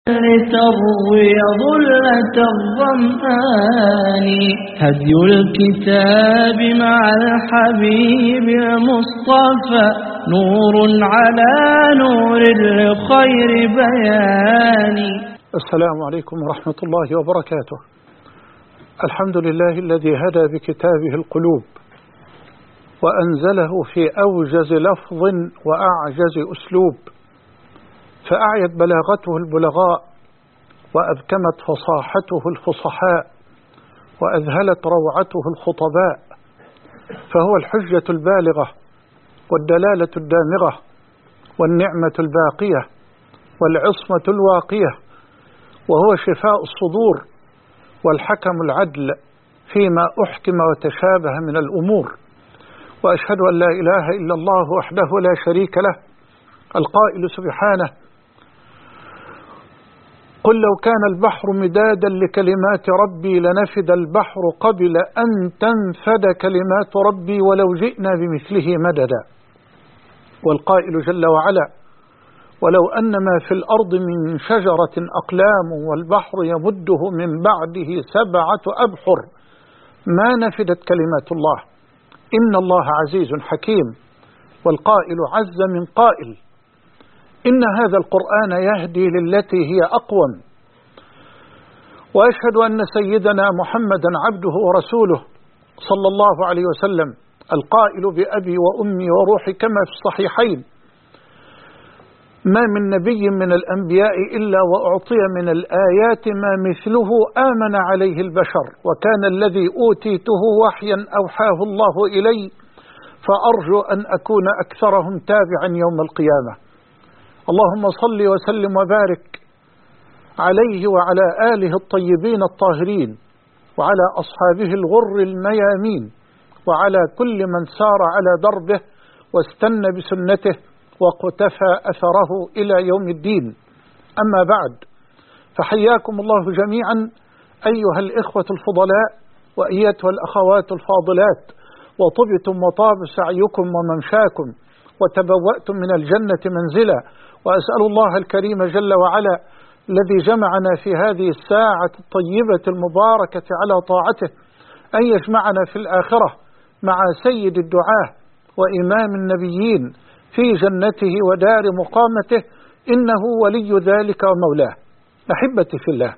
لتروي ظلة الظمآن هدي الكتاب مع الحبيب المصطفى نور على نور لخير بيان. السلام عليكم ورحمة الله وبركاته. الحمد لله الذي هدى بكتابه القلوب وأنزله في أوجز لفظ وأعجز أسلوب، فأعيت بلاغته البلغاء وأبكمت فصاحته الفصحاء وأذهلت روعته الخطباء، فهو الحجة البالغة والدلالة الدامغة والنعمة الباقية والعصمة الواقية، وهو شفاء الصدور والحكم العدل فيما أحكم وتشابه من الأمور. وأشهد أن لا إله إلا الله وحده لا شريك له القائل سبحانه: قل لو كان البحر مدادا لكلمات ربي لنفد البحر قبل أن تنفد كلمات ربي ولو جئنا بمثله مددا. والقائل جل وعلا: ولو أن ما في الأرض من شجرة أقلام والبحر يمده من بعده 7 أبحر ما نفدت كلمات الله إن الله عزيز حكيم. والقائل عز من قائل: إن هذا القرآن يهدي للتي هي أقوم. وأشهد أن سيدنا محمدا عبده ورسوله صلى الله عليه وسلم القائل بأبي وأمي وروحي كما في الصحيحين: ما من نبي من الأنبياء إلا وأعطي من الآيات ما مثله آمن عليه البشر، وكان الذي أوتيته وحيا أوحاه الله إلي، فأرجو أن أكون أكثرهم تابعا يوم القيامة. اللهم صل وسلم وبارك عليه وعلى آله الطيبين الطاهرين وعلى أصحابه الغر الميامين وعلى كل من سار على دربه واستنى بسنته وقتفى أثره إلى يوم الدين. أما بعد، فحياكم الله جميعا أيها الإخوة الفضلاء وأيتها الأخوات الفاضلات، وطبتم وطاب سعيكم وممشاكم وتبوأتم من الجنة منزلا. وأسأل الله الكريم جل وعلا الذي جمعنا في هذه الساعة الطيبة المباركة على طاعته أن يجمعنا في الآخرة مع سيد الدعاة وإمام النبيين في جنته ودار مقامته، إنه ولي ذلك ومولاه. أحبتي في الله،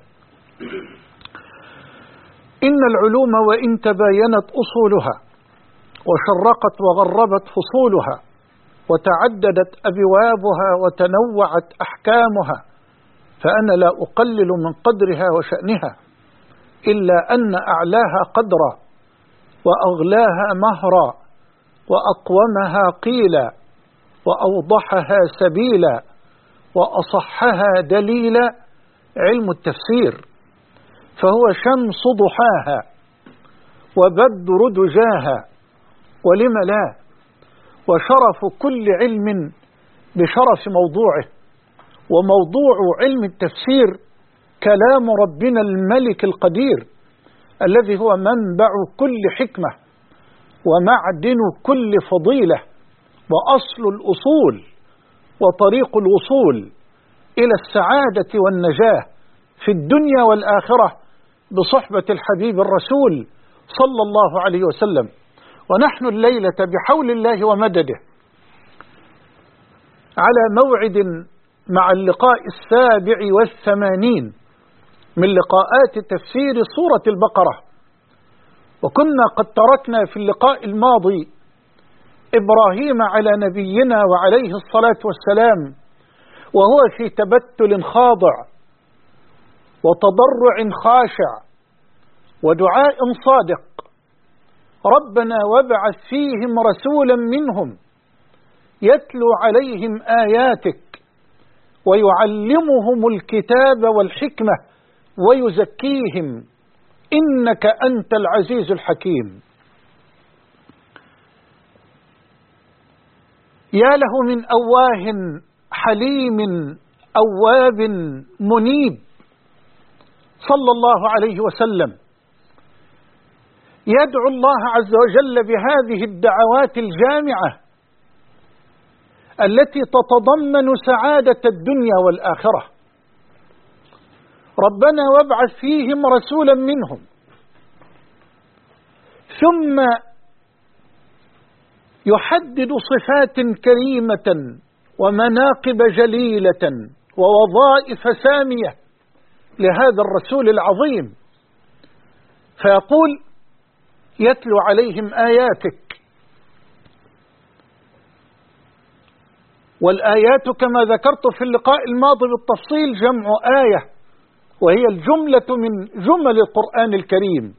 إن العلوم وإن تباينت أصولها وشرقت وغربت فصولها وتعددت أبوابها وتنوعت أحكامها، فأنا لا أقلل من قدرها وشأنها، إلا أن أعلاها قدرا وأغلاها مهرا وأقومها قيلا وأوضحها سبيلا وأصحها دليلا علم التفسير، فهو شمس ضحاها وبدر دجاها ولم لا، وشرف كل علم بشرف موضوعه. وموضوع علم التفسير كلام ربنا الملك القدير الذي هو منبع كل حكمة ومعدن كل فضيلة وأصل الأصول وطريق الوصول إلى السعادة والنجاة في الدنيا والآخرة بصحبة الحبيب الرسول صلى الله عليه وسلم. ونحن الليلة بحول الله ومدده على موعد مع اللقاء 87 من لقاءات تفسير سورة البقرة. وكنا قد تركنا في اللقاء الماضي إبراهيم على نبينا وعليه الصلاة والسلام وهو في تبتل خاضع وتضرع خاشع ودعاء صادق: ربنا وابعث فيهم رسولا منهم يتلو عليهم آياتك ويعلمهم الكتاب والحكمة ويزكيهم إنك أنت العزيز الحكيم. يا له من أواه حليم أواب منيب صلى الله عليه وسلم، يدعو الله عز وجل بهذه الدعوات الجامعة التي تتضمن سعادة الدنيا والآخرة. ربنا وابعث فيهم رسولا منهم، ثم يحدد صفات كريمة ومناقب جليلة ووظائف سامية لهذا الرسول العظيم، فيقول يتلو عليهم آياتك. والآيات كما ذكرت في اللقاء الماضي بالتفصيل جمع آية، وهي الجملة من جمل القرآن الكريم،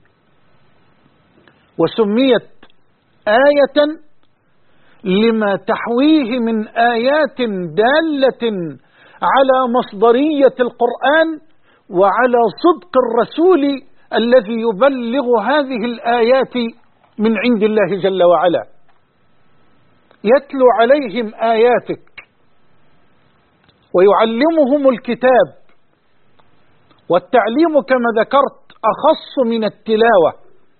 وسميت آية لما تحويه من آيات دالة على مصدرية القرآن وعلى صدق الرسول الذي يبلغ هذه الآيات من عند الله جل وعلا. يتلو عليهم آياتك ويعلمهم الكتاب، والتعليم كما ذكرت أخص من التلاوة،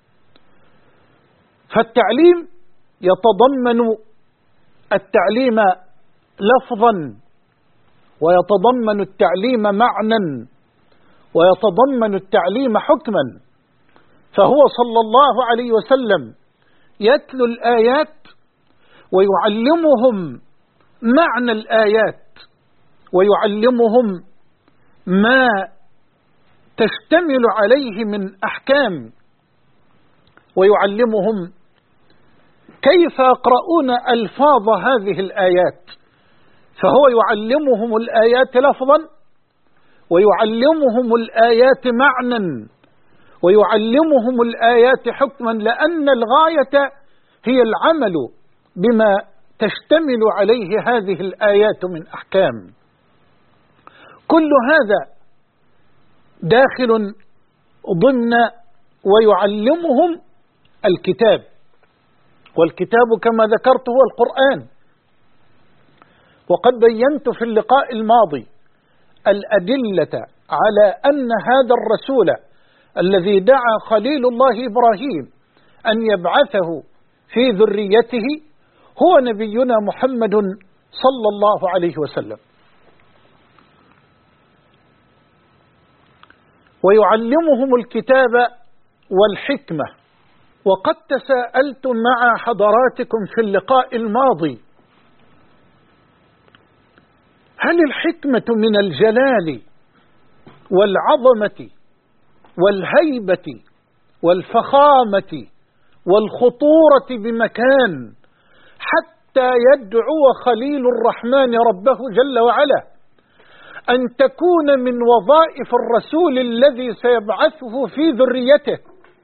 فالتعليم يتضمن التعليم لفظا، ويتضمن التعليم معنى، ويتضمن التعليم حكما. فهو صلى الله عليه وسلم يتلو الآيات ويعلمهم معنى الآيات، ويعلمهم ما تشتمل عليه من أحكام، ويعلمهم كيف يقرؤون ألفاظ هذه الآيات. فهو يعلمهم الآيات لفظا، ويعلمهم الآيات معنى، ويعلمهم الآيات حكما، لأن الغاية هي العمل بما تشتمل عليه هذه الآيات من أحكام. كل هذا داخل ضمن ويعلمهم الكتاب، والكتاب كما ذكرت هو القرآن. وقد بينت في اللقاء الماضي الأدلة على أن هذا الرسول الذي دعا خليل الله إبراهيم أن يبعثه في ذريته هو نبينا محمد صلى الله عليه وسلم. ويعلمهم الكتاب والحكمة. وقد تساءلت مع حضراتكم في اللقاء الماضي: هل الحكمة من الجلال والعظمة والهيبة والفخامة والخطورة بمكان حتى يدعو خليل الرحمن ربه جل وعلا أن تكون من وظائف الرسول الذي سيبعثه في ذريته،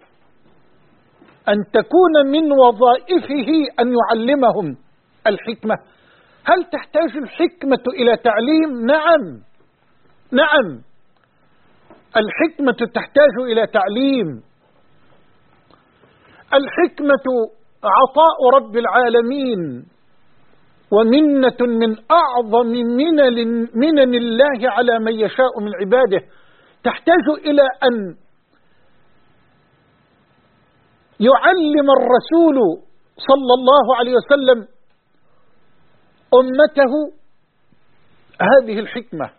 أن تكون من وظائفه أن يعلمهم الحكمة؟ هل تحتاج الحكمة إلى تعليم؟ نعم، نعم، الحكمة تحتاج إلى تعليم. الحكمة عطاء رب العالمين، ومنة من أعظم منن الله على من يشاء من عباده. تحتاج إلى أن يعلم الرسول صلى الله عليه وسلم أمته هذه الحكمة.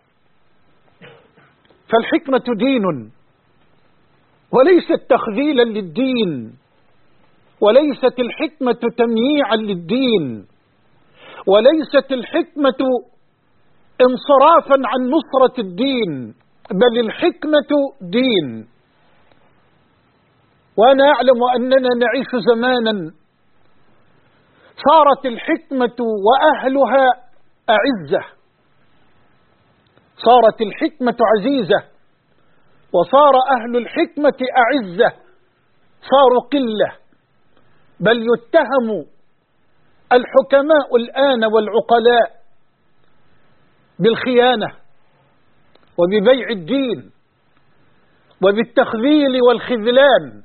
فالحكمة دين، وليست تخذيلا للدين، وليست الحكمة تمييعا للدين، وليست الحكمة انصرافا عن نصرة الدين، بل الحكمة دين. وأنا أعلم أننا نعيش زمانا صارت الحكمة وأهلها أعزة، صارت الحكمة عزيزة، وصار أهل الحكمة أعزة، صاروا قلة، بل يتهم الحكماء الآن والعقلاء بالخيانة وببيع الدين وبالتخذيل والخذلان،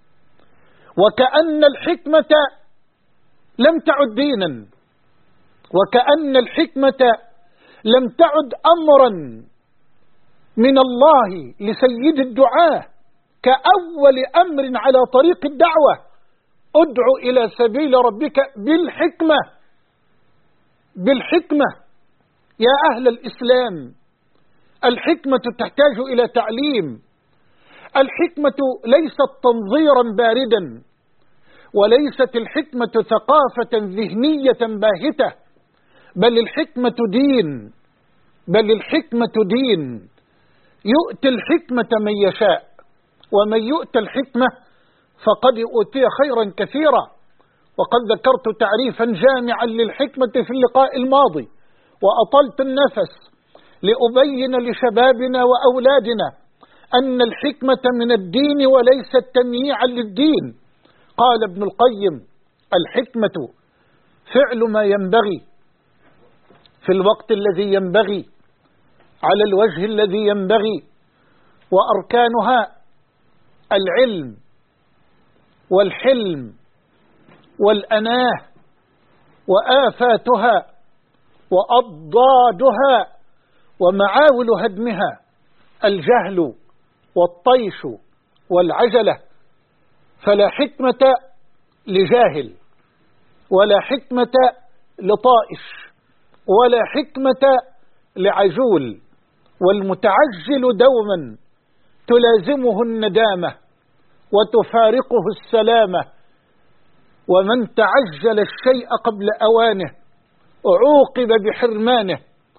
وكأن الحكمة لم تعد دينا، وكأن الحكمة لم تعد أمرا من الله لسيد الدعاة كأول أمر على طريق الدعوة: ادعو إلى سبيل ربك بالحكمة. بالحكمة. يا أهل الإسلام، الحكمة تحتاج إلى تعليم. الحكمة ليست تنظيرا باردا، وليست الحكمة ثقافة ذهنية باهتة، بل الحكمة دين، بل الحكمة دين. يؤتي الحكمة من يشاء، ومن يؤتى الحكمة فقد أوتي خيرا كثيرا. وقد ذكرت تعريفا جامعا للحكمة في اللقاء الماضي، وأطلت النفس لأبين لشبابنا وأولادنا أن الحكمة من الدين وليست تمييعا للدين. قال ابن القيم: الحكمة فعل ما ينبغي في الوقت الذي ينبغي على الوجه الذي ينبغي، وأركانها العلم والحلم والأناه، وآفاتها وأضدادها ومعاول هدمها الجهل والطيش والعجلة. فلا حكمة لجاهل، ولا حكمة لطائش، ولا حكمة لعجول. والمتعجل دوما تلازمه الندامة وتفارقه السلامة. ومن تعجل الشيء قبل أوانه عوقب بحرمانه.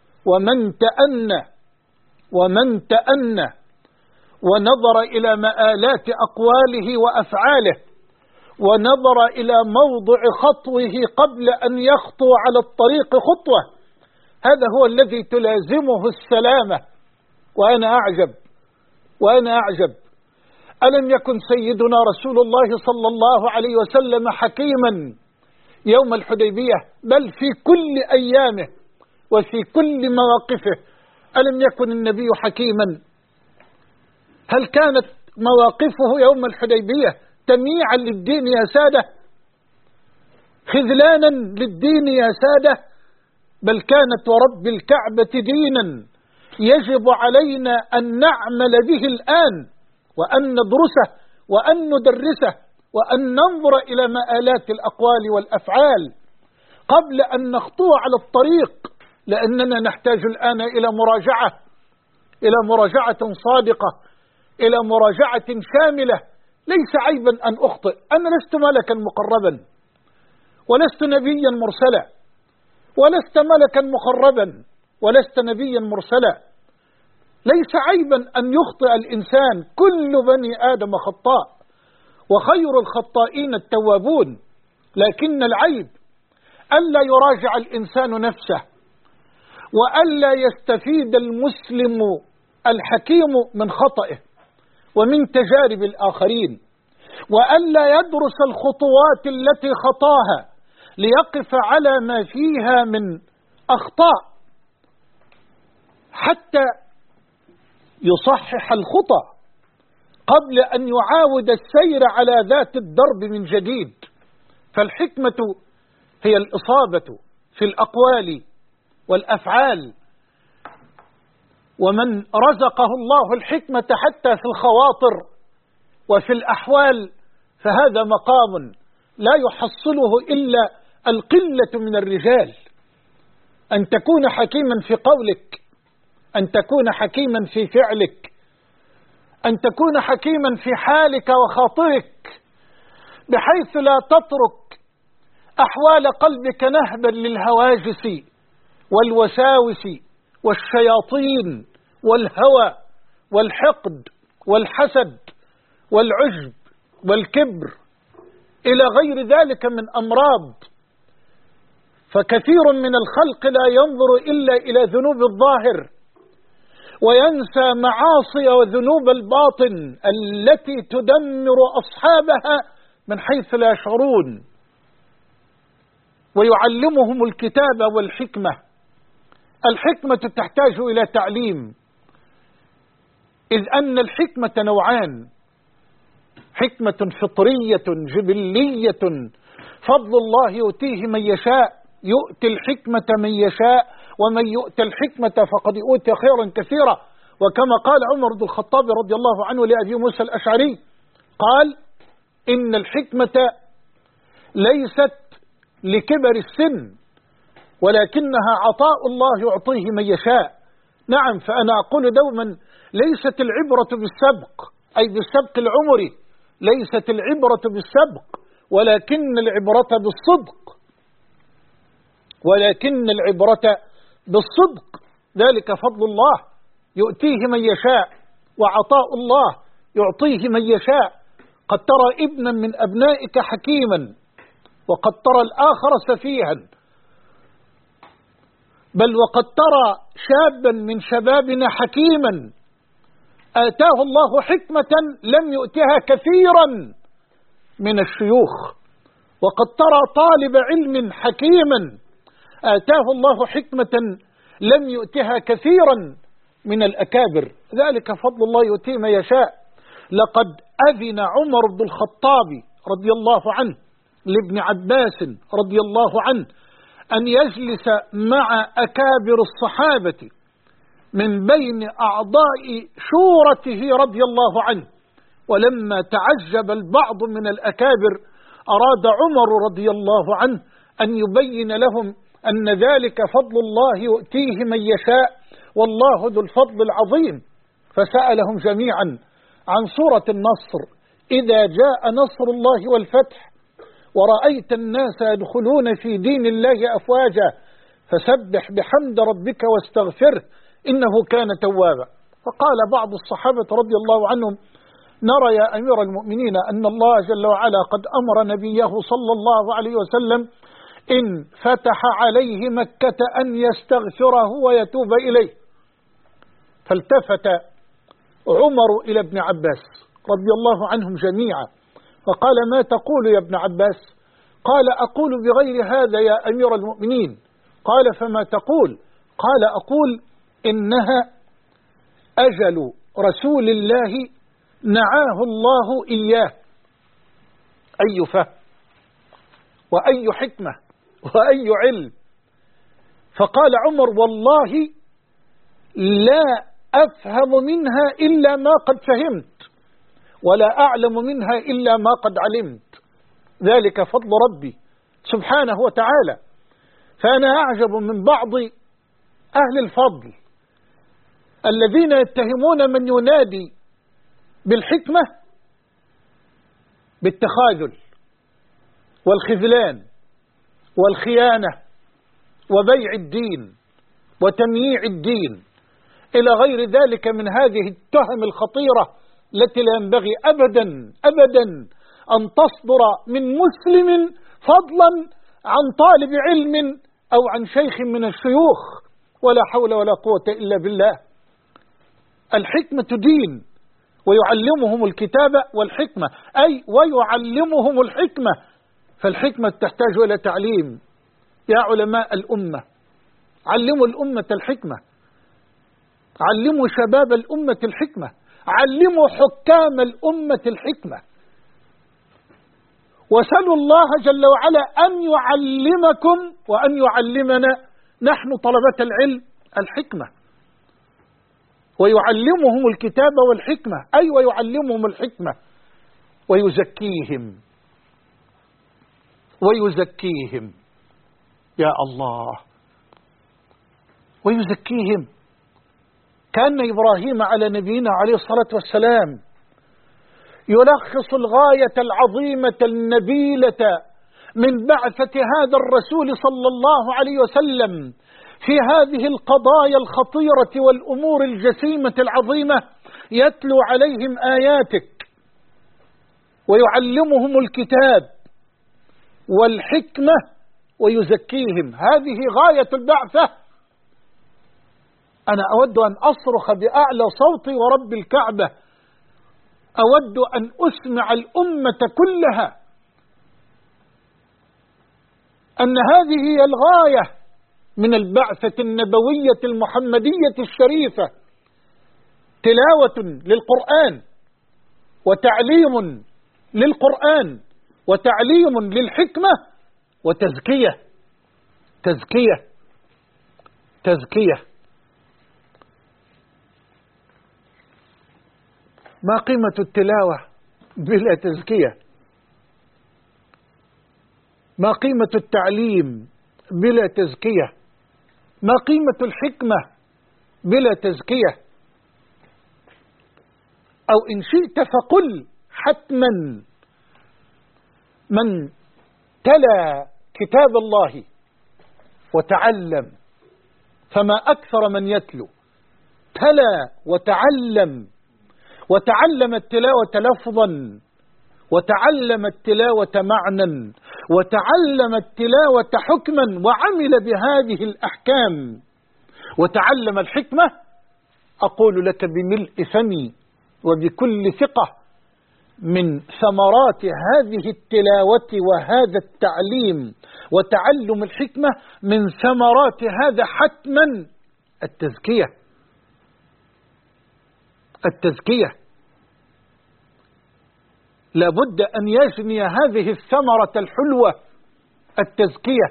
ومن تأنى ونظر إلى مآلات أقواله وأفعاله، ونظر إلى موضع خطوه قبل أن يخطو على الطريق خطوة، هذا هو الذي تلازمه السلامة. وأنا أعجب ألم يكن سيدنا رسول الله صلى الله عليه وسلم حكيما يوم الحديبية، بل في كل أيامه وفي كل مواقفه؟ ألم يكن النبي حكيما؟ هل كانت مواقفه يوم الحديبية تمييعا للدين يا سادة؟ خذلانا للدين يا سادة؟ بل كانت ورب الكعبة دينا يجب علينا أن نعمل به الآن، وأن ندرسه، وأن ندرسه، وأن ننظر إلى مآلات الأقوال والأفعال قبل أن نخطو على الطريق، لأننا نحتاج الآن إلى مراجعة صادقة، إلى مراجعة شاملة. ليس عيبا أن أخطئ، أنا لست ملكا مقربا، ولست نبيا مرسلا، ولست ملكا مقربا، ولست نبيا مرسلا. ليس عيبا أن يخطئ الإنسان، كل بني آدم خطاء، وخير الخطائين التوابون. لكن العيب ألا يراجع الإنسان نفسه، وألا يستفيد المسلم الحكيم من خطئه ومن تجارب الآخرين، وألا يدرس الخطوات التي خطاها ليقف على ما فيها من أخطاء حتى يصحح الخطأ قبل أن يعاود السير على ذات الدرب من جديد. فالحكمة هي الإصابة في الأقوال والأفعال. ومن رزقه الله الحكمة حتى في الخواطر وفي الأحوال فهذا مقام لا يحصله إلا القلة من الرجال. أن تكون حكيما في قولك، أن تكون حكيما في فعلك، أن تكون حكيما في حالك وخاطرك، بحيث لا تترك أحوال قلبك نهبا للهواجس والوساوس والشياطين والهوى والحقد والحسد والعجب والكبر إلى غير ذلك من أمراض. فكثير من الخلق لا ينظر إلا إلى ذنوب الظاهر، وينسى معاصي وذنوب الباطن التي تدمر أصحابها من حيث لا يشعرون. ويعلمهم الكتاب والحكمة. الحكمة تحتاج إلى تعليم، إذ أن الحكمة نوعان: حكمة فطرية جبلية فضل الله يؤتيه من يشاء، يؤتي الحكمة من يشاء، ومن يؤتى الحكمة فقد أوتي خيرا كثيرا. وكما قال عمر بن الخطاب رضي الله عنه لأبي موسى الأشعري، قال: إن الحكمة ليست لكبر السن، ولكنها عطاء الله يعطيه من يشاء. نعم، فأنا أقول دوما ليست العبرة بالسبق أي بالسبق العمري، ليست العبرة بالسبق، ولكن العبرة بالصدق، ولكن العبرة بالصدق. ذلك فضل الله يؤتيه من يشاء، وعطاء الله يعطيه من يشاء. قد ترى ابنا من أبنائك حكيما، وقد ترى الآخر سفيها، بل وقد ترى شابا من شبابنا حكيما آتاه الله حكمة لم يؤتها كثيرا من الشيوخ، وقد ترى طالب علم حكيما آتاه الله حكمة لم يؤتها كثيرا من الأكابر. ذلك فضل الله يؤتيه من يشاء. لقد أذن عمر بن الخطاب رضي الله عنه لابن عباس رضي الله عنه أن يجلس مع أكابر الصحابة من بين أعضاء شورته رضي الله عنه، ولما تعجب البعض من الأكابر أراد عمر رضي الله عنه أن يبين لهم أن ذلك فضل الله يؤتيه من يشاء، والله ذو الفضل العظيم. فسألهم جميعا عن سورة النصر: إذا جاء نصر الله والفتح ورأيت الناس يدخلون في دين الله أفواجا فسبح بحمد ربك واستغفره إنه كان توابا. فقال بعض الصحابة رضي الله عنهم: نرى يا أمير المؤمنين أن الله جل وعلا قد أمر نبيه صلى الله عليه وسلم إن فتح عليه مكة أن يستغفره ويتوب إليه. فالتفت عمر إلى ابن عباس رضي الله عنهم جميعا فقال: ما تقول يا ابن عباس؟ قال: أقول بغير هذا يا أمير المؤمنين. قال: فما تقول؟ قال: أقول إنها أجل رسول الله نعاه الله إياه. أي فهم وأي حكمة وأي علم. فقال عمر: والله لا أفهم منها إلا ما قد فهمت، ولا أعلم منها إلا ما قد علمت. ذلك فضل ربي سبحانه وتعالى. فأنا أعجب من بعض أهل الفضل الذين يتهمون من ينادي بالحكمة بالتخاذل والخذلان والخيانة وبيع الدين وتمييع الدين إلى غير ذلك من هذه التهم الخطيرة التي لا ينبغي أبدا أن تصدر من مسلم، فضلا عن طالب علم أو عن شيخ من الشيوخ. ولا حول ولا قوة إلا بالله. الحكمة دين، ويعلمهم الكتاب والحكمة، أي ويعلمهم الحكمة. فالحكمة تحتاج إلى تعليم. يا علماء الأمة، علموا الأمة الحكمة، علموا شباب الأمة الحكمة، علموا حكام الأمة الحكمة، وسلوا الله جل وعلا أن يعلمكم وأن يعلمنا نحن طلبة العلم الحكمة. ويعلمهم الكتاب والحكمة، أي ويعلمهم الحكمة ويزكيهم يا الله، ويزكيهم. كأن إبراهيم على نبينا عليه الصلاة والسلام يلخص الغاية العظيمة النبيلة من بعثة هذا الرسول صلى الله عليه وسلم في هذه القضايا الخطيرة والأمور الجسيمة العظيمة. يتلو عليهم آياتك ويعلمهم الكتاب والحكمة ويزكيهم. هذه غاية البعثة. أنا أود أن أصرخ بأعلى صوتي ورب الكعبة، أود أن أسمع الأمة كلها أن هذه هي الغاية من البعثة النبوية المحمدية الشريفة: تلاوة للقرآن وتعليم للقرآن وتعليم للحكمة وتزكية. ما قيمة التلاوة بلا تزكية؟ ما قيمة التعليم بلا تزكية؟ ما قيمة الحكمة بلا تزكية، أو إن شئت فقل حتما من تلا كتاب الله وتعلم، فما أكثر من يتلو، تلا وتعلم التلاوة لفظا، وتعلم التلاوة معنى، وتعلم التلاوة حكما، وعمل بهذه الأحكام، وتعلم الحكمة. أقول لك بملء فمي وبكل ثقة من ثمرات هذه التلاوة وهذا التعليم وتعلم الحكمة، من ثمرات هذا حتما التزكية. لابد أن يجني هذه الثمرة الحلوة، التزكية.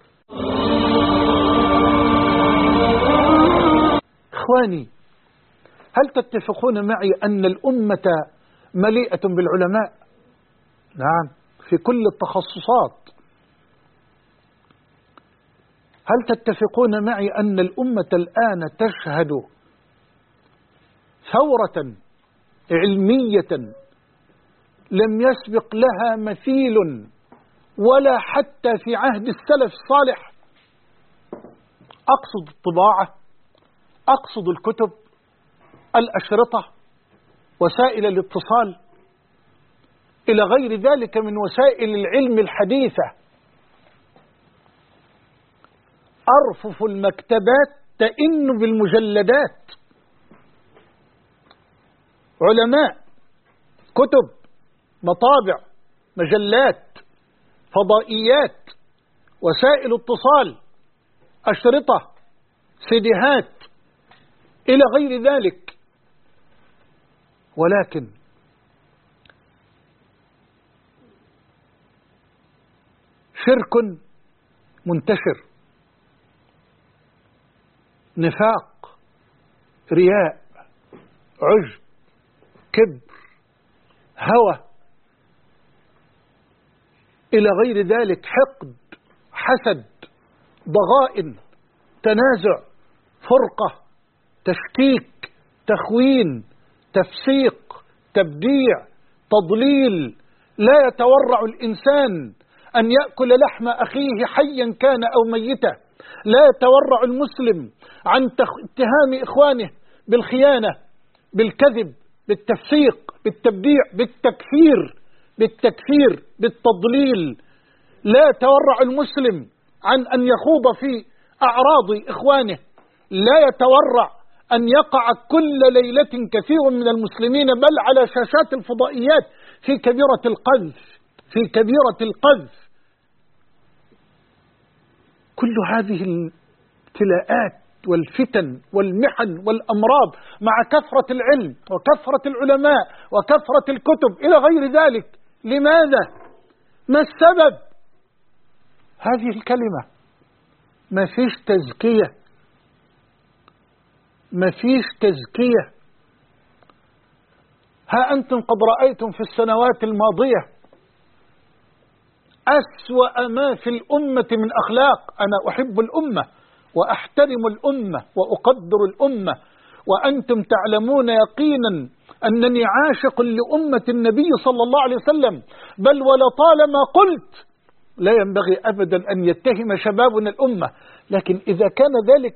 إخواني، هل تتفقون معي أن الأمة مليئة بالعلماء؟ نعم، في كل التخصصات. هل تتفقون معي أن الأمة الآن تشهد ثورة علمية لم يسبق لها مثيل ولا حتى في عهد السلف الصالح؟ أقصد الطباعة، أقصد الكتب، الأشرطة، وسائل الاتصال، إلى غير ذلك من وسائل العلم الحديثة. أرفف المكتبات تئن بالمجلدات، علماء، كتب، مطابع، مجلات، فضائيات، وسائل اتصال، أشرطة، سيديهات، إلى غير ذلك. ولكن شرك منتشر، نفاق، رياء، عجب، كبر، هوى، إلى غير ذلك، حقد، حسد، ضغائن، تنازع، فرقة، تشكيك، تخوين، تفسيق، تبديع، تضليل. لا يتورع الإنسان أن يأكل لحم أخيه حيا كان أو ميتا. لا يتورع المسلم عن اتهام إخوانه بالخيانة، بالكذب، بالتفسيق، بالتبديع، بالتكفير، بالتضليل. لا يتورع المسلم عن أن يخوض في أعراض إخوانه. لا يتورع أن يقع كل ليلة كثير من المسلمين بل على شاشات الفضائيات في كبيرة القذف. كل هذه الابتلاءات والفتن والمحن والأمراض مع كثرة العلم وكثرة العلماء وكثرة الكتب إلى غير ذلك. لماذا؟ ما السبب؟ هذه الكلمة، ما فيش تزكية. ها أنتم قد رأيتم في السنوات الماضية أسوأ ما في الأمة من أخلاق. أنا أحب الأمة وأحترم الأمة وأقدر الأمة، وأنتم تعلمون يقينا أنني عاشق لأمة النبي صلى الله عليه وسلم، بل ولطالما قلت لا ينبغي أبدا أن يتهم شبابنا الأمة. لكن إذا كان ذلك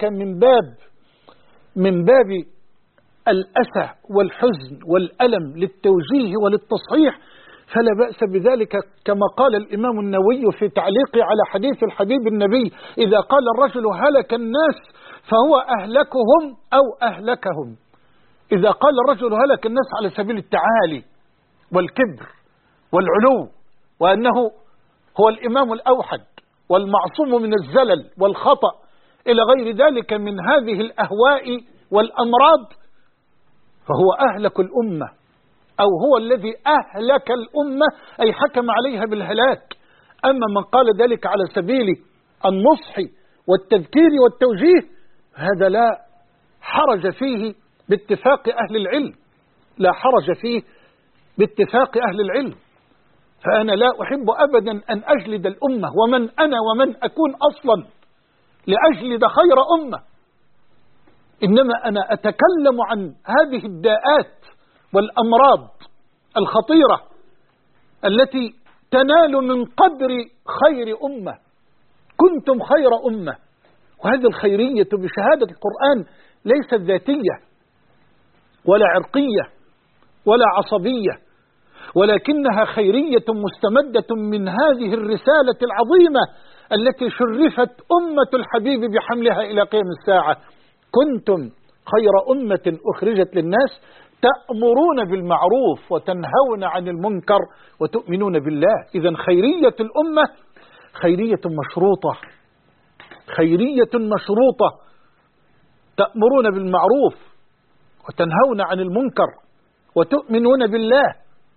من باب الأسى والحزن والألم للتوجيه وللتصحيح فلا بأس بذلك، كما قال الإمام النووي في تعليقه على حديث الحبيب النبي: إذا قال الرجل هلك الناس فهو أهلكهم أو أهلكهم. إذا قال الرجل هلك الناس على سبيل التعالي والكبر والعلو، وأنه هو الإمام الأوحد والمعصوم من الزلل والخطأ إلى غير ذلك من هذه الأهواء والأمراض، فهو أهلك الأمة، أو هو الذي أهلك الأمة، أي حكم عليها بالهلاك. أما من قال ذلك على سبيل النصح والتذكير والتوجيه، هذا لا حرج فيه باتفاق أهل العلم، لا حرج فيه باتفاق أهل العلم. فأنا لا أحب أبدا أن أجلد الأمة، ومن أنا ومن أكون أصلا لأجلد خير أمة. إنما أنا أتكلم عن هذه الداءات والأمراض الخطيرة التي تنال من قدر خير أمة. كنتم خير أمة. وهذه الخيرية بشهادة القرآن ليست ذاتية ولا عرقية ولا عصبية، ولكنها خيرية مستمدة من هذه الرسالة العظيمة التي شرفت أمة الحبيب بحملها إلى قيام الساعة. كنتم خير أمة أخرجت للناس تأمرون بالمعروف وتنهون عن المنكر وتؤمنون بالله. إذن خيرية الأمة خيرية مشروطة، خيرية مشروطة، تأمرون بالمعروف وتنهون عن المنكر وتؤمنون بالله.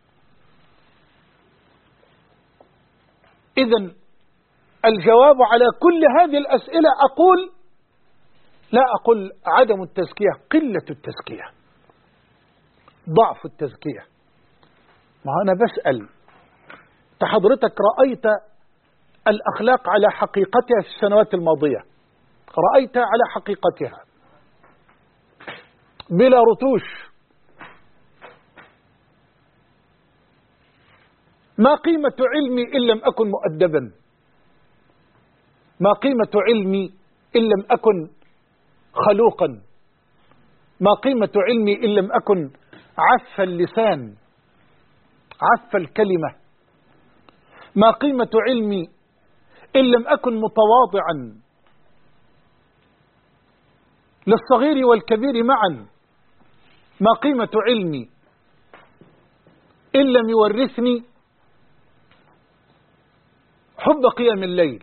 إذن الجواب على كل هذه الأسئلة لا أقول عدم التزكية، قلة التزكية، ضعف التزكية. ما أنا بسأل، حضرتك رأيت الأخلاق على حقيقتها في السنوات الماضية، رأيتها على حقيقتها بلا رتوش. ما قيمة علمي إن لم أكن مؤدبا؟ ما قيمة علمي إن لم أكن خلوقا؟ ما قيمة علمي إن لم أكن عف اللسان، عف الكلمة؟ ما قيمة علمي إن لم أكن متواضعا للصغير والكبير معا؟ ما قيمة علمي إن لم يورثني حب قيام الليل؟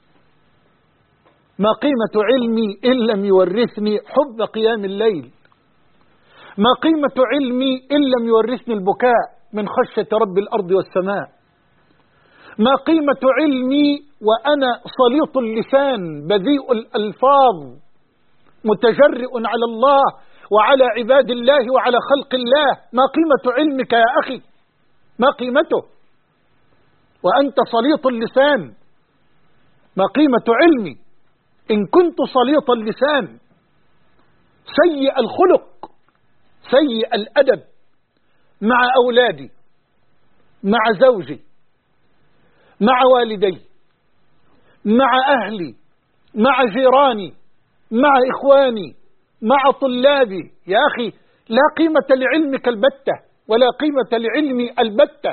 ما قيمة علمي إن لم يورثني حب قيام الليل؟ ما قيمة علمي إن لم يورثني البكاء من خشية رب الأرض والسماء؟ ما قيمة علمي وأنا صليط اللسان بذيء الألفاظ متجرئ على الله وعلى عباد الله وعلى خلق الله؟ ما قيمة علمك يا أخي؟ ما قيمته وأنت صليط اللسان؟ ما قيمة علمي إن كنت صليط اللسان سيء الخلق سيء الأدب مع أولادي، مع زوجي، مع والدي، مع أهلي، مع جيراني، مع إخواني، مع طلابي؟ يا أخي لا قيمة لعلمك البتة ولا قيمة لعلمي البتة.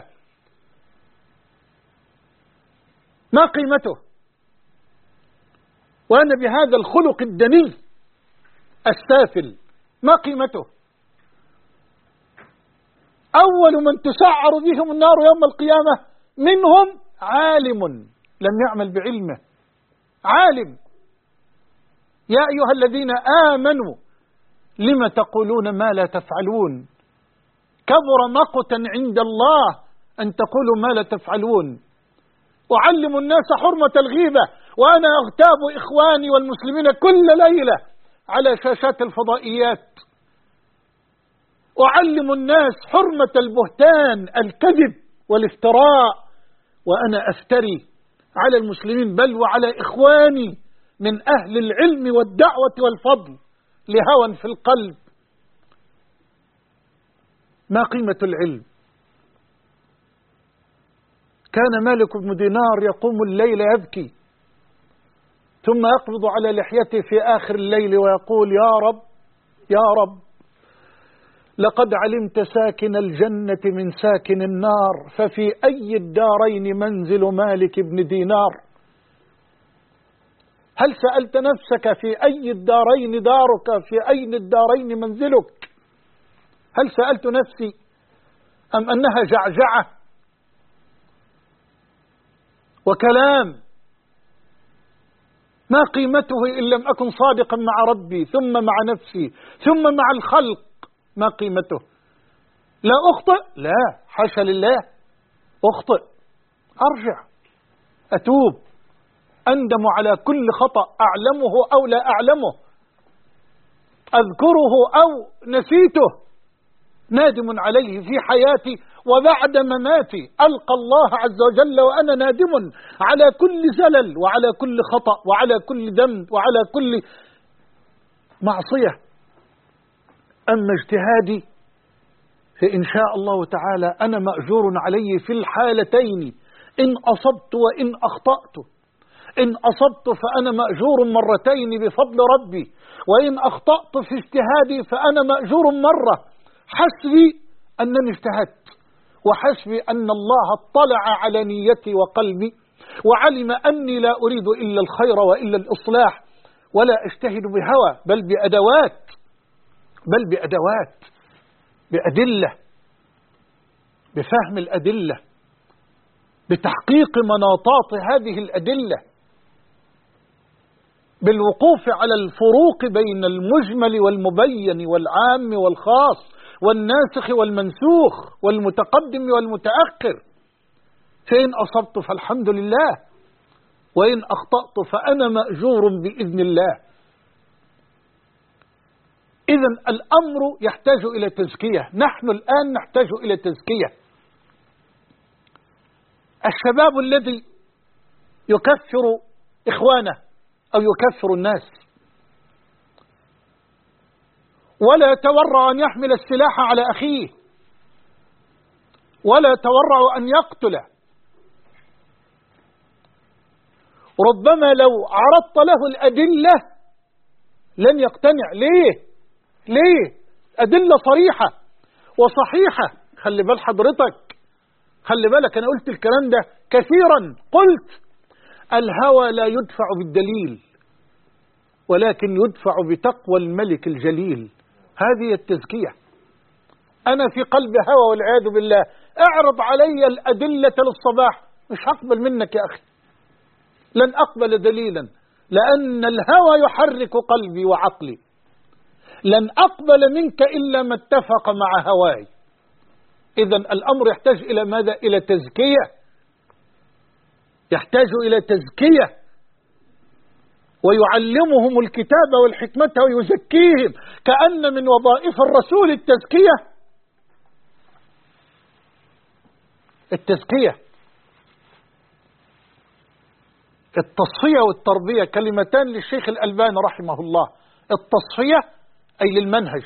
ما قيمته وأنا بهذا الخلق الدني السافل؟ ما قيمته؟ أول من تسعر بهم النار يوم القيامة منهم عالم لم يعمل بعلمه. عالم. يا أيها الذين آمنوا لم تقولون ما لا تفعلون كبر مقتا عند الله أن تقولوا ما لا تفعلون. أعلم الناس حرمة الغيبة وأنا أغتاب إخواني والمسلمين كل ليلة على شاشات الفضائيات. أعلم الناس حرمة البهتان الكذب والافتراء وأنا أفتري على المسلمين بل وعلى إخواني من أهل العلم والدعوة والفضل لهوى في القلب. ما قيمة العلم؟ كان مالك بن دينار يقوم الليل يبكي ثم يقبض على لحيته في آخر الليل ويقول يا رب يا رب لقد علمت ساكن الجنة من ساكن النار ففي أي الدارين منزل مالك بن دينار؟ هل سألت نفسك في أي الدارين دارك؟ في أي الدارين منزلك؟ هل سألت نفسي أم أنها جعجعة وكلام؟ ما قيمته إن لم أكن صادقا مع ربي ثم مع نفسي ثم مع الخلق؟ ما قيمته؟ لا أخطئ؟ لا حاشا لله. أخطئ، أرجع، أتوب، أندم على كل خطأ أعلمه أو لا أعلمه، أذكره أو نسيته، نادم عليه في حياتي وبعد مماتي ألقى الله عز وجل وأنا نادم على كل زلل وعلى كل خطأ وعلى كل ذنب وعلى كل معصية. أما اجتهادي فإن شاء الله تعالى أنا مأجور عليه في الحالتين، إن أصبت وإن أخطأت. إن أصبت فأنا مأجور مرتين بفضل ربي، وإن أخطأت في اجتهادي فأنا مأجور مرة. حسبي أنني اجتهدت، وحسبي أن الله اطلع على نيتي وقلبي وعلم أني لا أريد إلا الخير وإلا الإصلاح، ولا أجتهد بهوى بل بأدوات، بأدلة، بفهم الأدلة، بتحقيق مناطات هذه الأدلة، بالوقوف على الفروق بين المجمل والمبين والعام والخاص والناسخ والمنسوخ والمتقدم والمتأخر. فإن أصبت فالحمد لله، وإن أخطأت فأنا مأجور بإذن الله. إذن الأمر يحتاج إلى تزكية، نحن الآن نحتاج إلى تزكية. الشباب الذي يكفر إخوانه أو يكفر الناس ولا يتورع أن يحمل السلاح على أخيه ولا يتورع أن يقتله، ربما لو عرضت له الأدلة لن يقتنع. ليه؟ أدلة صريحة وصحيحة. خلي بال حضرتك، خلي بالك، أنا قلت الكلام ده كثيرا. قلت الهوى لا يدفع بالدليل، ولكن يدفع بتقوى الملك الجليل. هذه التزكية. أنا في قلب هوى والعياذ بالله، اعرض علي الأدلة للصباح، مش هقبل منك يا أخي، لن أقبل دليلا، لأن الهوى يحرك قلبي وعقلي. لن أقبل منك إلا ما اتفق مع هواي. إذن الأمر يحتاج إلى ماذا؟ إلى تزكية، يحتاج إلى تزكية، ويعلمهم الكتاب والحكمة ويزكيهم، كأن من وظائف الرسول التزكية. التصفية والتربية كلمتان للشيخ الألباني رحمه الله. التصفية أي للمنهج،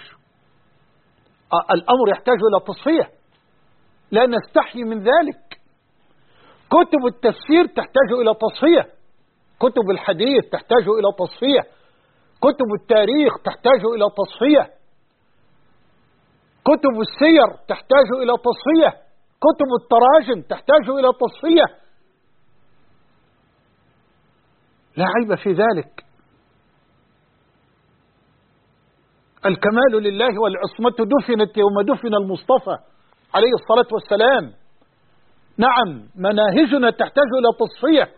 الأمر يحتاج إلى تصفية، لا نستحي من ذلك. كتب التفسير تحتاج إلى تصفية، كتب الحديث تحتاج إلى تصفية، كتب التاريخ تحتاج إلى تصفية، كتب السير تحتاج إلى تصفية، كتب التراجم تحتاج إلى تصفية، لا عيب في ذلك. الكمال لله والعصمة دفنت يوم دفن المصطفى عليه الصلاة والسلام. نعم، مناهجنا تحتاج إلى تصفية.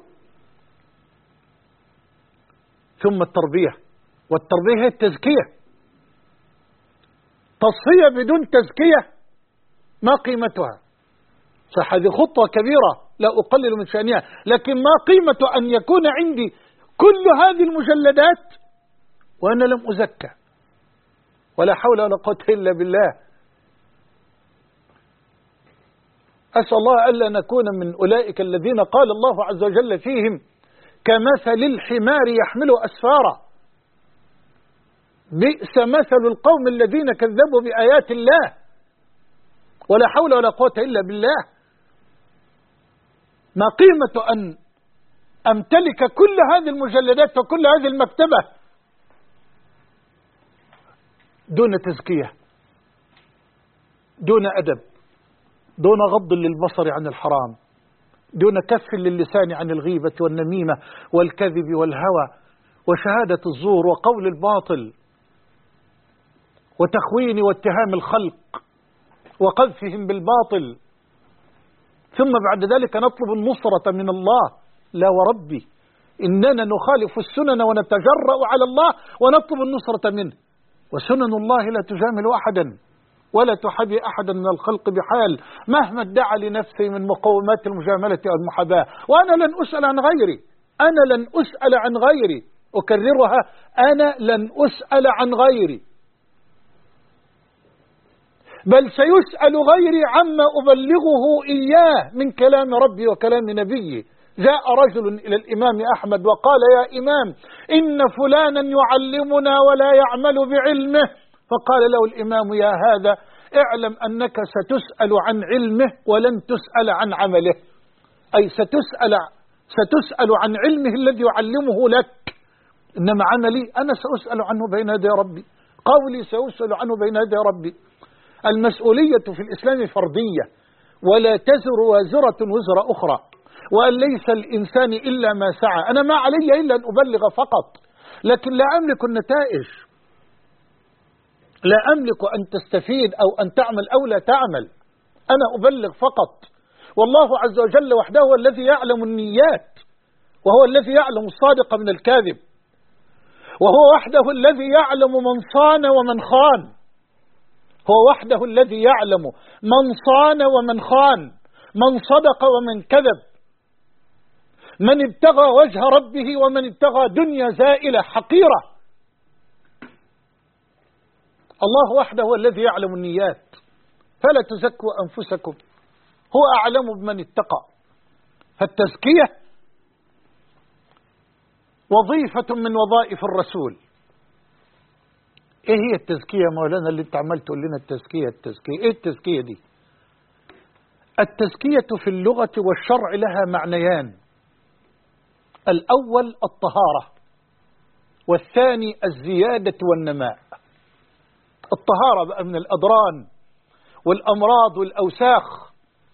ثم التربية، والتربية هي التزكية. تصفية بدون تزكية ما قيمتها؟ صح، هذه خطوة كبيرة لا أقلل من شأنها، لكن ما قيمة أن يكون عندي كل هذه المجلدات وأنا لم أزكى؟ ولا حول ولا قوة إلا بالله. أسأل الله ألا نكون من أولئك الذين قال الله عز وجل فيهم كمثل الحمار يحمل أسفارا، بئس مثل القوم الذين كذبوا بآيات الله. ولا حول ولا قوة إلا بالله. ما قيمة أن أمتلك كل هذه المجلدات وكل هذه المكتبة دون تزكية، دون أدب، دون غض للبصر عن الحرام، دون كف للسان عن الغيبة والنميمة والكذب والهوى وشهادة الزور وقول الباطل وتخوين واتهام الخلق وقذفهم بالباطل، ثم بعد ذلك نطلب النصرة من الله. لا وربي، إننا نخالف السنن ونتجرأ على الله ونطلب النصرة منه، وسنن الله لا تجامل أحدا ولا تحابي أحدا من الخلق بحال مهما ادعى لنفسه من مقومات المجاملة والمحاباة. وأنا لن أسأل عن غيري، أنا لن أسأل عن غيري، أكررها، أنا لن أسأل عن غيري، بل سيسأل غيري عما أبلغه إياه من كلام ربي وكلام نبيه. جاء رجل إلى الإمام أحمد وقال: يا إمام، إن فلانا يعلمنا ولا يعمل بعلمه، فقال له الإمام: يا هذا اعلم أنك ستسأل عن علمه ولن تسأل عن عمله، أي ستسأل عن علمه الذي يعلمه لك، إنما عملي أنا سأسأل عنه بين يدي ربي، قولي سأسأل عنه بين يدي ربي. المسؤولية في الإسلام فردية، ولا تزر وازرة وزر أخرى، وأن ليس الإنسان إلا ما سعى. أنا ما علي إلا أن أبلغ فقط، لكن لا أملك النتائج، لا أملك أن تستفيد أو أن تعمل أو لا تعمل، أنا أبلغ فقط. والله عز وجل وحده هو الذي يعلم النيات، وهو الذي يعلم الصادق من الكاذب، وهو وحده الذي يعلم من صان ومن خان، هو وحده الذي يعلم من صان ومن خان، من صدق ومن كذب، من ابتغى وجه ربه ومن ابتغى دنيا زائلة حقيرة. الله وحده هو الذي يعلم النيات، فلا تزكوا أنفسكم، هو أعلم بمن اتقى. فالتزكية وظيفة من وظائف الرسول. ايه هي التزكية يا مولانا اللي انت عمال تقول لنا التزكية؟ ايه التزكية دي؟ التزكية في اللغة والشرع لها معنيان: الأول الطهارة، والثاني الزيادة والنماء. الطهارة بقى من الأدران والأمراض والأوساخ.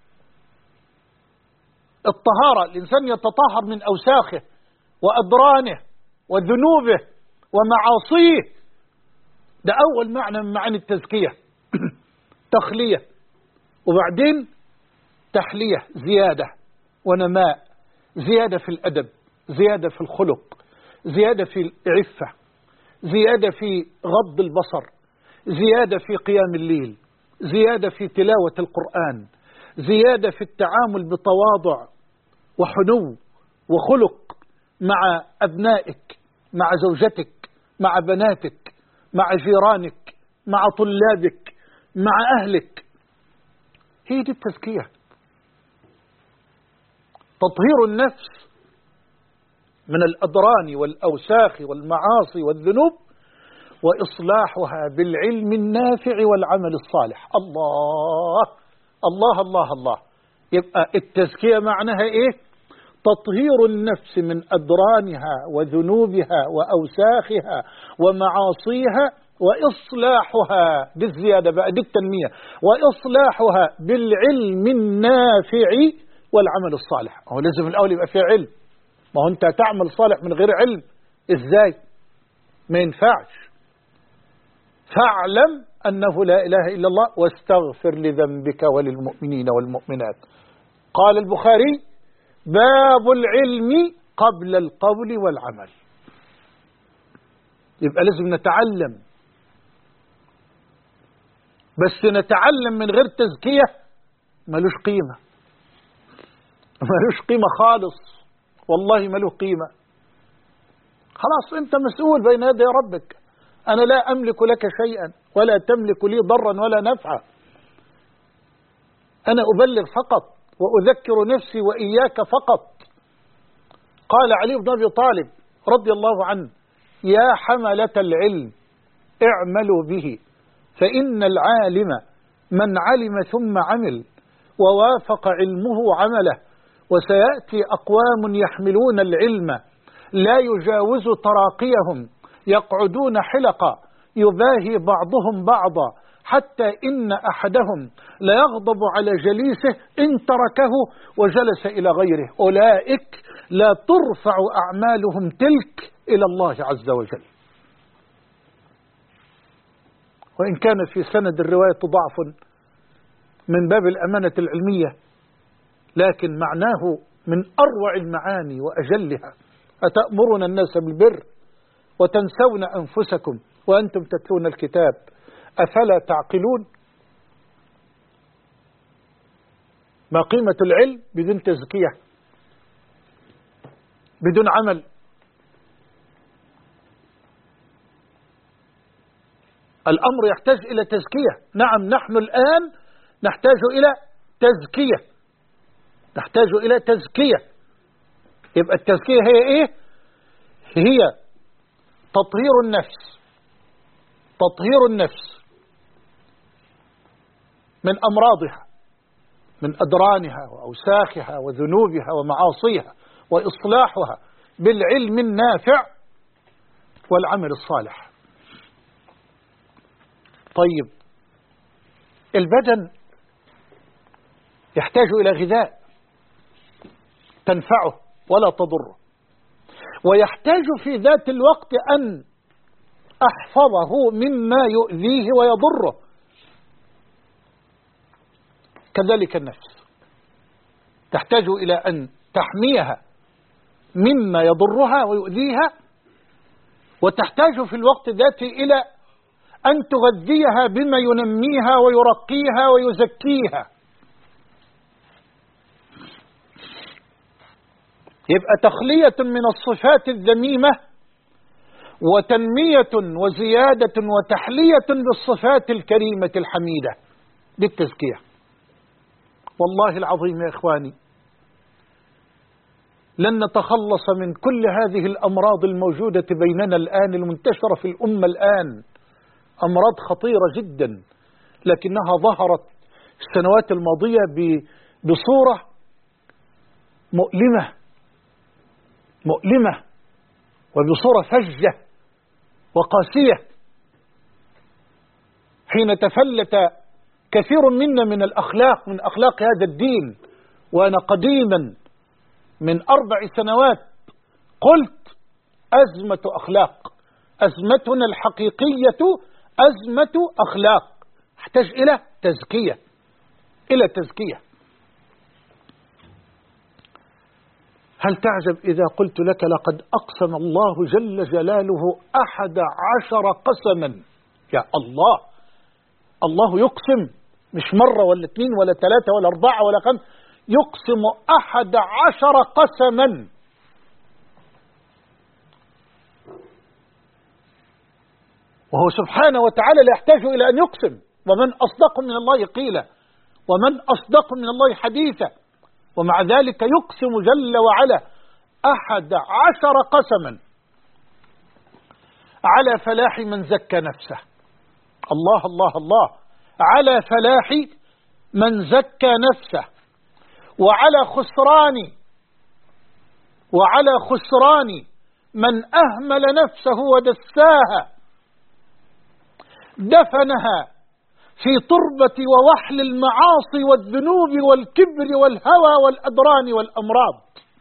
الطهارة الإنسان يتطهر من أوساخه وأدرانه وذنوبه ومعاصيه، ده أول معنى من معاني التزكية. تخلية، وبعدين تحلية، زيادة ونماء، زيادة في الأدب، زيادة في الخلق، زيادة في العفة، زيادة في غض البصر، زيادة في قيام الليل، زيادة في تلاوة القرآن، زيادة في التعامل بتواضع وحنو وخلق مع أبنائك، مع زوجتك، مع بناتك، مع جيرانك، مع طلابك، مع أهلك. هي دي التزكية، تطهير النفس من الأدران والأوساخ والمعاصي والذنوب، وإصلاحها بالعلم النافع والعمل الصالح. الله الله الله الله. يبقى التزكية معناها إيه؟ تطهير النفس من أدرانها وذنوبها وأوساخها ومعاصيها، وإصلاحها بالزيادة بقى دي التنمية، وإصلاحها بالعلم النافع والعمل الصالح. هو لازم الأول يبقى فيه علم، ما هو أنت تعمل صالح من غير علم إزاي؟ ما ينفعش. فاعلم أنه لا إله إلا الله واستغفر لذنبك وللمؤمنين والمؤمنات. قال البخاري: باب العلم قبل القول والعمل. يبقى لازم نتعلم، بس نتعلم من غير تزكية ملوش قيمة، ملوش قيمة خالص، والله ملوش قيمة. خلاص أنت مسؤول بين يدي ربك، أنا لا أملك لك شيئا ولا تملك لي ضرا ولا نفعا، أنا أبلغ فقط وأذكر نفسي وإياك فقط. قال علي بن أبي طالب رضي الله عنه: يا حملة العلم اعملوا به، فإن العالم من علم ثم عمل ووافق علمه عمله، وسيأتي أقوام يحملون العلم لا يجاوز تراقيهم، يقعدون حلقا يباهي بعضهم بعضا، حتى إن أحدهم ليغضب على جليسه إن تركه وجلس إلى غيره، أولئك لا ترفع أعمالهم تلك إلى الله عز وجل. وإن كان في سند الرواية ضعف من باب الأمانة العلمية، لكن معناه من أروع المعاني وأجلها: أتأمرون الناس بالبر وتنسون أنفسكم وأنتم تتلون الكتاب أفلا تعقلون؟ ما قيمة العلم بدون تزكية، بدون عمل؟ الأمر يحتاج إلى تزكية. نعم، نحن الآن نحتاج إلى تزكية، نحتاج إلى تزكية. يبقى التزكية هي إيه؟ هي تطهير النفس تطهير النفس من أمراضها، من أدرانها وأوساخها وذنوبها ومعاصيها، وإصلاحها بالعلم النافع والعمل الصالح. طيب، البدن يحتاج إلى غذاء تنفعه ولا تضره، ويحتاج في ذات الوقت أن أحفظه مما يؤذيه ويضره. كذلك النفس تحتاج إلى أن تحميها مما يضرها ويؤذيها، وتحتاج في الوقت ذاته إلى أن تغذيها بما ينميها ويرقيها ويزكيها. يبقى تخلية من الصفات الذميمة وتنمية وزيادة وتحلية بالصفات الكريمة الحميدة بالتزكية. والله العظيم يا إخواني، لن نتخلص من كل هذه الأمراض الموجودة بيننا الآن، المنتشرة في الأمة الآن، أمراض خطيرة جدا، لكنها ظهرت في السنوات الماضية بصورة مؤلمة وبصورة فجة وقاسية، حين تفلت كثير منا من الأخلاق، من أخلاق هذا الدين. وأنا قديما من 4 سنوات قلت أزمة أخلاق، أزمتنا الحقيقية أزمة أخلاق، تحتاج إلى تزكية. هل تعجب إذا قلت لك لقد أقسم الله جل جلاله 11 قسما؟ يا الله، الله يقسم مش مرة ولا 2 ولا 3 ولا 4 ولا 5، يقسم 11 قسما. وهو سبحانه وتعالى لا يحتاج إلى أن يقسم، ومن أصدق من الله قيلا، ومن أصدق من الله حديثا، ومع ذلك يقسم جل وعلا 11 قسما على فلاح من زكى نفسه. الله الله الله، على فلاح من زكى نفسه، وعلى خسران من أهمل نفسه ودساها، دفنها في تربة ووحل المعاصي والذنوب والكبر والهوى والأدران والأمراض.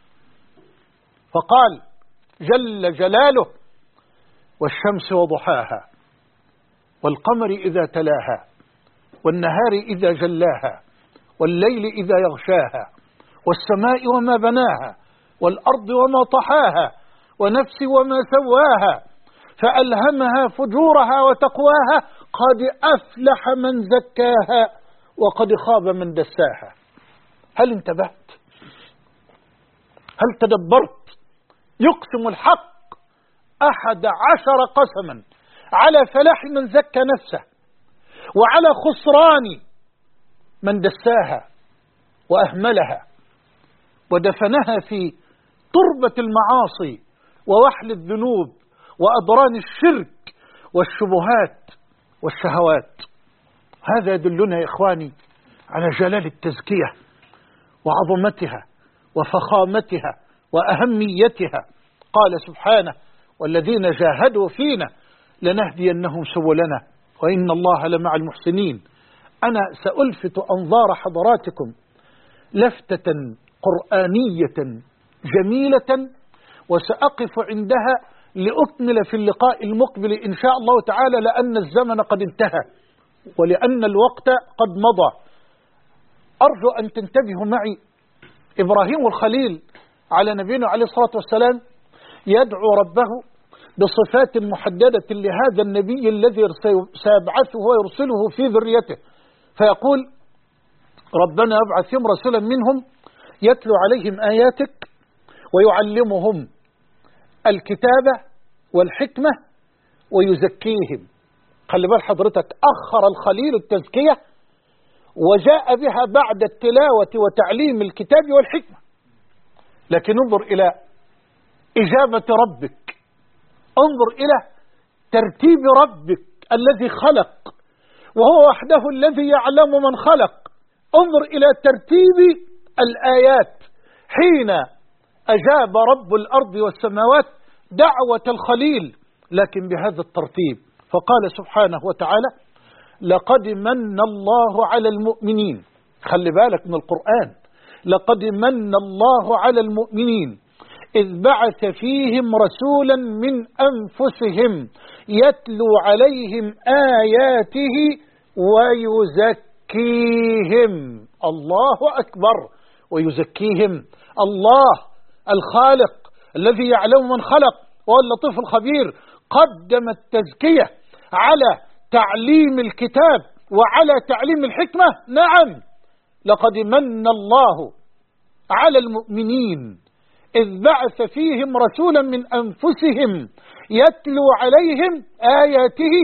فقال جل جلاله: والشمس وضحاها، والقمر إذا تلاها، والنهار إذا جلاها، والليل إذا يغشاها، والسماء وما بناها، والأرض وما طحاها، ونفس وما سواها، فألهمها فجورها وتقواها، قد أفلح من زكاها وقد خاب من دساها. هل انتبهت؟ هل تدبرت؟ يقسم الحق 11 قسما على فلاح من زكى نفسه، وعلى خسران من دساها وأهملها ودفنها في تربة المعاصي ووحل الذنوب وأضران الشرك والشبهات والشهوات. هذا يدلنا يا إخواني على جلال التزكية وعظمتها وفخامتها وأهميتها. قال سبحانه: والذين جاهدوا فينا لنهدينهم سبلنا وإن الله لمع المحسنين. أنا سألفت أنظار حضراتكم لفتة قرآنية جميلة، وسأقف عندها لأكمل في اللقاء المقبل إن شاء الله تعالى، لأن الزمن قد انتهى ولأن الوقت قد مضى. أرجو أن تنتبهوا معي. إبراهيم الخليل على نبينا عليه الصلاة والسلام يدعو ربه بصفات محددة لهذا النبي الذي سيبعثه ويرسله في ذريته، فيقول: ربنا ابعثهم رسولا منهم يتلو عليهم آياتك ويعلمهم الكتابة والحكمة ويزكيهم. خلي بال حضرتك، أخر الخليل التزكية وجاء بها بعد التلاوة وتعليم الكتاب والحكمة. لكن انظر إلى إجابة ربك، انظر إلى ترتيب ربك الذي خلق، وهو وحده الذي يعلم من خلق. انظر إلى ترتيب الآيات حين أجاب رب الأرض والسماوات دعوة الخليل، لكن بهذا الترتيب. فقال سبحانه وتعالى: لقد من الله على المؤمنين. خلي بالك من القرآن. لقد من الله على المؤمنين إذ بعث فيهم رسولا من أنفسهم يتلو عليهم آياته ويزكيهم. الله أكبر. ويزكيهم. الله الخالق الذي يعلم من خلق وهو اللطيف الخبير قدم التزكية على تعليم الكتاب وعلى تعليم الحكمة. نعم، لقد من الله على المؤمنين إذ بعث فيهم رسولا من أنفسهم يتلو عليهم آياته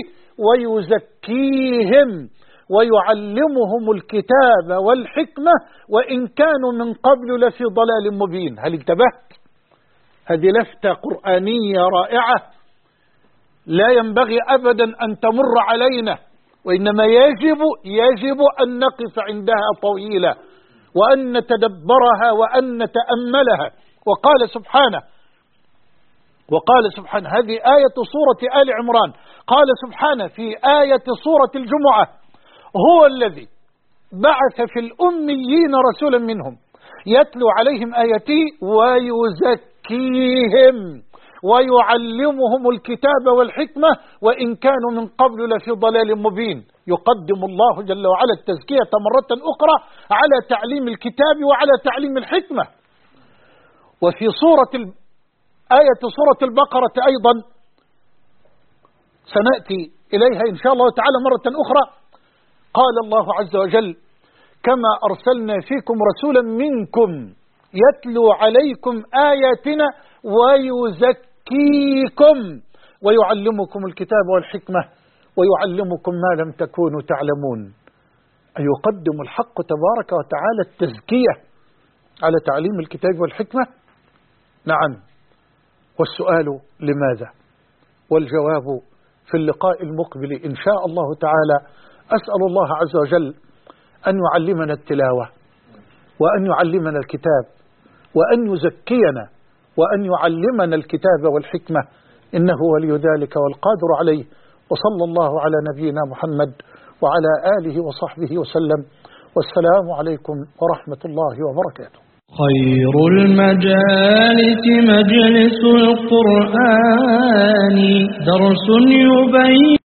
ويزكيهم ويعلمهم الكتاب والحكمة وإن كانوا من قبل لفي ضلال مبين. هل انتبهت؟ هذه لفتة قرآنية رائعة لا ينبغي أبدا أن تمر علينا، وإنما يجب أن نقف عندها طويلة وأن نتدبرها وأن نتأملها. وقال سبحانه هذه آية سورة آل عمران. قال سبحانه في آية سورة الجمعة: هو الذي بعث في الأميين رسولا منهم يتلو عليهم آياته ويزكيهم ويعلمهم الكتاب والحكمة وإن كانوا من قبل لفي ضلال مبين. يقدم الله جل وعلا التزكية مرة أخرى على تعليم الكتاب وعلى تعليم الحكمة. وفي آية سورة البقرة أيضا سنأتي إليها إن شاء الله تعالى مرة أخرى. قال الله عز وجل: كما أرسلنا فيكم رسولا منكم يتلو عليكم آياتنا ويزكيكم ويعلمكم الكتاب والحكمة ويعلمكم ما لم تكونوا تعلمون. أن يقدم الحق تبارك وتعالى التزكية على تعليم الكتاب والحكمة. نعم، والسؤال لماذا؟ والجواب في اللقاء المقبل إن شاء الله تعالى. أسأل الله عز وجل أن يعلمنا التلاوة وأن يعلمنا الكتاب وأن يزكينا وأن يعلمنا الكتاب والحكمة، إنه ولي ذلك والقادر عليه. وصلى الله على نبينا محمد وعلى آله وصحبه وسلم، والسلام عليكم ورحمة الله وبركاته. خير المجالس مجلس القرآن، درس يبين